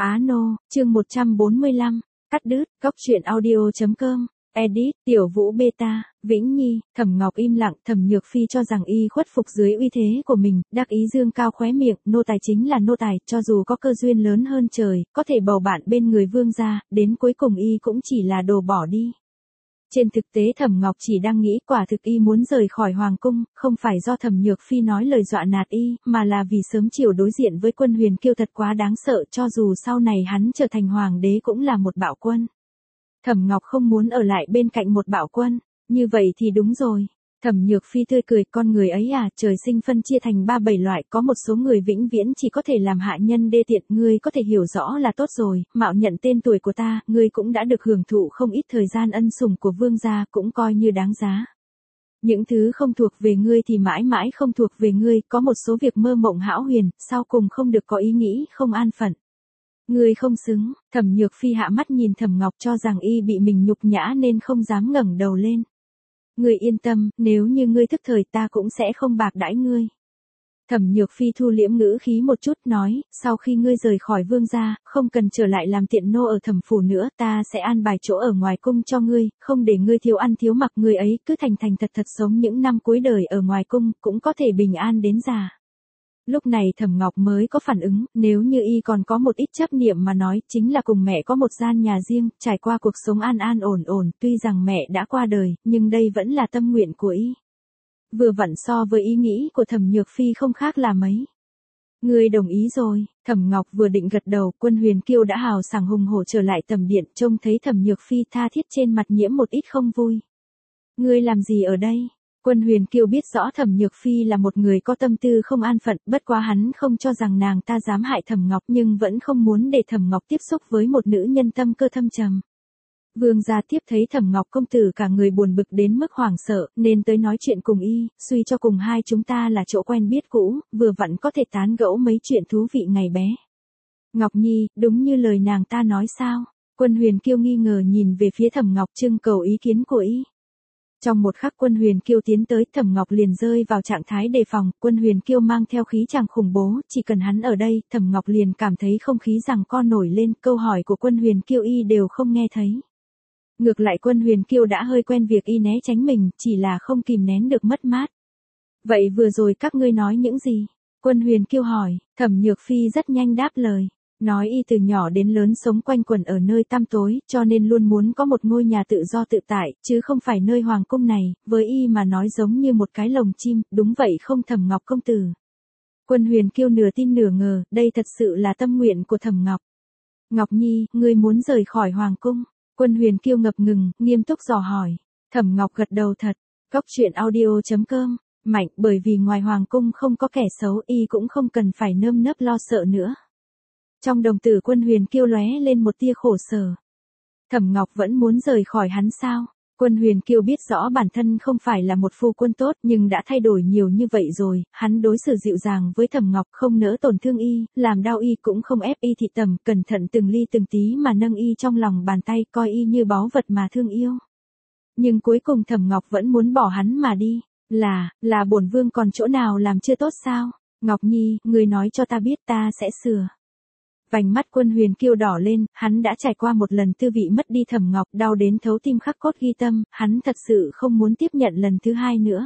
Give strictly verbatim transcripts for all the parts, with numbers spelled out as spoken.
Á nô, chương một trăm bốn mươi lăm, cắt đứt, góc truyện audio.com, edit, Tiểu Vũ Beta, Vĩnh Nhi, Thẩm Ngọc im lặng, Thẩm Nhược Phi cho rằng y khuất phục dưới uy thế của mình, đắc ý dương cao khóe miệng, nô tài chính là nô tài, cho dù có cơ duyên lớn hơn trời, có thể bầu bạn bên người vương gia, đến cuối cùng y cũng chỉ là đồ bỏ đi. Trên thực tế Thẩm Ngọc chỉ đang nghĩ quả thực y muốn rời khỏi hoàng cung, không phải do Thẩm Nhược Phi nói lời dọa nạt y, mà là vì sớm chiều đối diện với quân Huyền Kiêu thật quá đáng sợ, cho dù sau này hắn trở thành hoàng đế cũng là một bạo quân. Thẩm Ngọc không muốn ở lại bên cạnh một bạo quân, như vậy thì đúng rồi. Thẩm Nhược Phi tươi cười, con người ấy à, trời sinh phân chia thành ba bảy loại, có một số người vĩnh viễn chỉ có thể làm hạ nhân đê tiện, ngươi có thể hiểu rõ là tốt rồi, mạo nhận tên tuổi của ta, ngươi cũng đã được hưởng thụ không ít thời gian ân sủng của vương gia, cũng coi như đáng giá. Những thứ không thuộc về ngươi thì mãi mãi không thuộc về ngươi, có một số việc mơ mộng hão huyền, sau cùng không được có ý nghĩ, không an phận. Ngươi không xứng. Thẩm Nhược Phi hạ mắt nhìn Thẩm Ngọc cho rằng y bị mình nhục nhã nên không dám ngẩng đầu lên. Ngươi yên tâm, nếu như ngươi thức thời ta cũng sẽ không bạc đãi ngươi. Thẩm Nhược Phi thu liễm ngữ khí một chút nói, sau khi ngươi rời khỏi vương gia, không cần trở lại làm tiện nô ở Thẩm phủ nữa, ta sẽ an bài chỗ ở ngoài cung cho ngươi, không để ngươi thiếu ăn thiếu mặc, ngươi ấy cứ thành thành thật thật sống những năm cuối đời ở ngoài cung, cũng có thể bình an đến già. Lúc này Thẩm Ngọc mới có phản ứng, nếu như y còn có một ít chấp niệm mà nói, chính là cùng mẹ có một gian nhà riêng, trải qua cuộc sống an an ổn ổn, tuy rằng mẹ đã qua đời, nhưng đây vẫn là tâm nguyện của y. Vừa vặn so với ý nghĩ của Thẩm Nhược Phi không khác là mấy. Ngươi đồng ý rồi. Thẩm Ngọc vừa định gật đầu, quân Huyền Kiêu đã hào sảng hùng hổ trở lại tầm điện, trông thấy Thẩm Nhược Phi tha thiết trên mặt nhiễm một ít không vui. Ngươi làm gì ở đây? Quân Huyền Kiêu biết rõ Thẩm Nhược Phi là một người có tâm tư không an phận, bất quá hắn không cho rằng nàng ta dám hại Thẩm Ngọc, nhưng vẫn không muốn để Thẩm Ngọc tiếp xúc với một nữ nhân tâm cơ thâm trầm. Vương gia tiếp thấy Thẩm Ngọc công tử cả người buồn bực đến mức hoảng sợ, nên tới nói chuyện cùng y, suy cho cùng hai chúng ta là chỗ quen biết cũ, vừa vặn có thể tán gẫu mấy chuyện thú vị ngày bé. Ngọc Nhi, đúng như lời nàng ta nói sao? Quân Huyền Kiêu nghi ngờ nhìn về phía Thẩm Ngọc trưng cầu ý kiến của y. Trong một khắc quân Huyền Kiêu tiến tới, Thẩm Ngọc liền rơi vào trạng thái đề phòng, quân Huyền Kiêu mang theo khí chàng khủng bố, chỉ cần hắn ở đây, Thẩm Ngọc liền cảm thấy không khí giằng co nổi lên, câu hỏi của quân Huyền Kiêu y đều không nghe thấy. Ngược lại quân Huyền Kiêu đã hơi quen việc y né tránh mình, chỉ là không kìm nén được mất mát. Vậy vừa rồi các ngươi nói những gì? Quân Huyền Kiêu hỏi. Thẩm Nhược Phi rất nhanh đáp lời. Nói y từ nhỏ đến lớn sống quanh quẩn ở nơi tăm tối, cho nên luôn muốn có một ngôi nhà tự do tự tại, chứ không phải nơi hoàng cung này, với y mà nói giống như một cái lồng chim, đúng vậy không Thẩm Ngọc công tử? Quân Huyền Kiêu nửa tin nửa ngờ, đây thật sự là tâm nguyện của Thẩm Ngọc. Ngọc Nhi, ngươi muốn rời khỏi hoàng cung? Quân Huyền Kiêu ngập ngừng, nghiêm túc dò hỏi. Thẩm Ngọc gật đầu thật. Góc truyện audio.com, mạnh, bởi vì ngoài hoàng cung không có kẻ xấu, y cũng không cần phải nơm nớp lo sợ nữa. Trong đồng tử quân Huyền Kiêu lóe lên một tia khổ sở. Thẩm Ngọc vẫn muốn rời khỏi hắn sao? Quân Huyền Kiêu biết rõ bản thân không phải là một phu quân tốt, nhưng đã thay đổi nhiều như vậy rồi, hắn đối xử dịu dàng với Thẩm Ngọc, không nỡ tổn thương y, làm đau y cũng không ép y thị tầm, cẩn thận từng ly từng tí mà nâng y trong lòng bàn tay, coi y như báu vật mà thương yêu. Nhưng cuối cùng Thẩm Ngọc vẫn muốn bỏ hắn mà đi, là, là bổn vương còn chỗ nào làm chưa tốt sao? Ngọc Nhi, người nói cho ta biết ta sẽ sửa. Vành mắt quân Huyền Kiêu đỏ lên, hắn đã trải qua một lần tư vị mất đi Thẩm Ngọc, đau đến thấu tim khắc cốt ghi tâm, hắn thật sự không muốn tiếp nhận lần thứ hai nữa.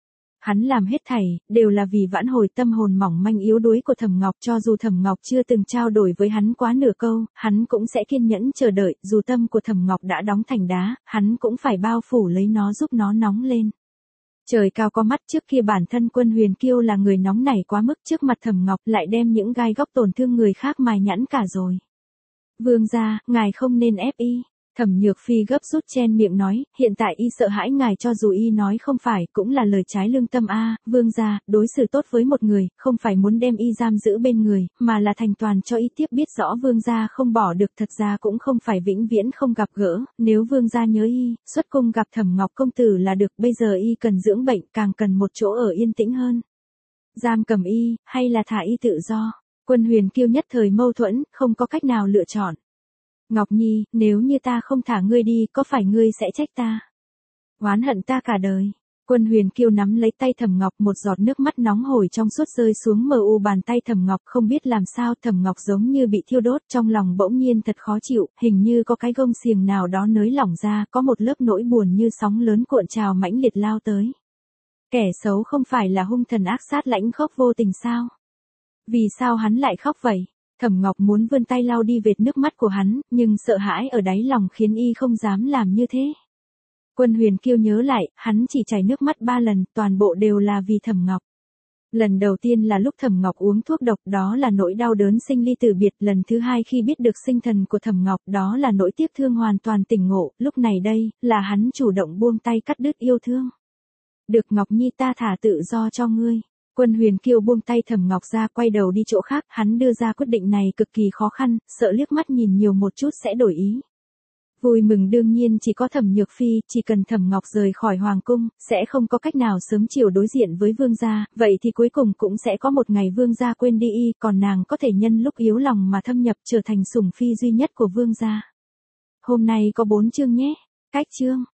Hắn làm hết thảy, đều là vì vãn hồi tâm hồn mỏng manh yếu đuối của Thẩm Ngọc, cho dù Thẩm Ngọc chưa từng trao đổi với hắn quá nửa câu, hắn cũng sẽ kiên nhẫn chờ đợi, dù tâm của Thẩm Ngọc đã đóng thành đá, hắn cũng phải bao phủ lấy nó giúp nó nóng lên. Trời cao có mắt, trước kia bản thân quân Huyền Kiêu là người nóng nảy quá mức, trước mặt Thẩm Ngọc lại đem những gai góc tổn thương người khác mài nhẵn cả rồi. Vương gia, ngài không nên ép y. Thẩm Nhược Phi gấp rút chen miệng nói, hiện tại y sợ hãi ngài, cho dù y nói không phải, cũng là lời trái lương tâm a. Vương gia, đối xử tốt với một người, không phải muốn đem y giam giữ bên người, mà là thành toàn cho y tiếp biết rõ vương gia không bỏ được, thật ra cũng không phải vĩnh viễn không gặp gỡ, nếu vương gia nhớ y, xuất cung gặp Thẩm Ngọc công tử là được, bây giờ y cần dưỡng bệnh, càng cần một chỗ ở yên tĩnh hơn. Giam cầm y, hay là thả y tự do? Quân Huyền Kiêu nhất thời mâu thuẫn, không có cách nào lựa chọn. Ngọc Nhi, nếu như ta không thả ngươi đi, có phải ngươi sẽ trách ta? Oán hận ta cả đời. Quân Huyền Kiêu nắm lấy tay Thẩm Ngọc, một giọt nước mắt nóng hổi trong suốt rơi xuống mờ u bàn tay Thẩm Ngọc, không biết làm sao Thẩm Ngọc giống như bị thiêu đốt, trong lòng bỗng nhiên thật khó chịu, hình như có cái gông xiềng nào đó nới lỏng ra, có một lớp nỗi buồn như sóng lớn cuộn trào mãnh liệt lao tới. Kẻ xấu không phải là hung thần ác sát lãnh khốc vô tình sao? Vì sao hắn lại khóc vậy? Thẩm Ngọc muốn vươn tay lau đi vệt nước mắt của hắn, nhưng sợ hãi ở đáy lòng khiến y không dám làm như thế. Quân Huyền Kiêu nhớ lại, hắn chỉ chảy nước mắt ba lần, toàn bộ đều là vì Thẩm Ngọc. Lần đầu tiên là lúc Thẩm Ngọc uống thuốc độc, đó là nỗi đau đớn sinh ly tử biệt, lần thứ hai khi biết được sinh thần của Thẩm Ngọc, đó là nỗi tiếc thương hoàn toàn tỉnh ngộ, lúc này đây, là hắn chủ động buông tay cắt đứt yêu thương. Được Ngọc Nhi, ta thả tự do cho ngươi. Quân Huyền Kiêu buông tay Thẩm Ngọc ra, quay đầu đi chỗ khác, hắn đưa ra quyết định này cực kỳ khó khăn, sợ liếc mắt nhìn nhiều một chút sẽ đổi ý. Vui mừng đương nhiên chỉ có Thẩm Nhược Phi, chỉ cần Thẩm Ngọc rời khỏi hoàng cung, sẽ không có cách nào sớm chiều đối diện với vương gia, vậy thì cuối cùng cũng sẽ có một ngày vương gia quên đi y, còn nàng có thể nhân lúc yếu lòng mà thâm nhập trở thành sủng phi duy nhất của vương gia. Hôm nay có bốn chương nhé. Cách chương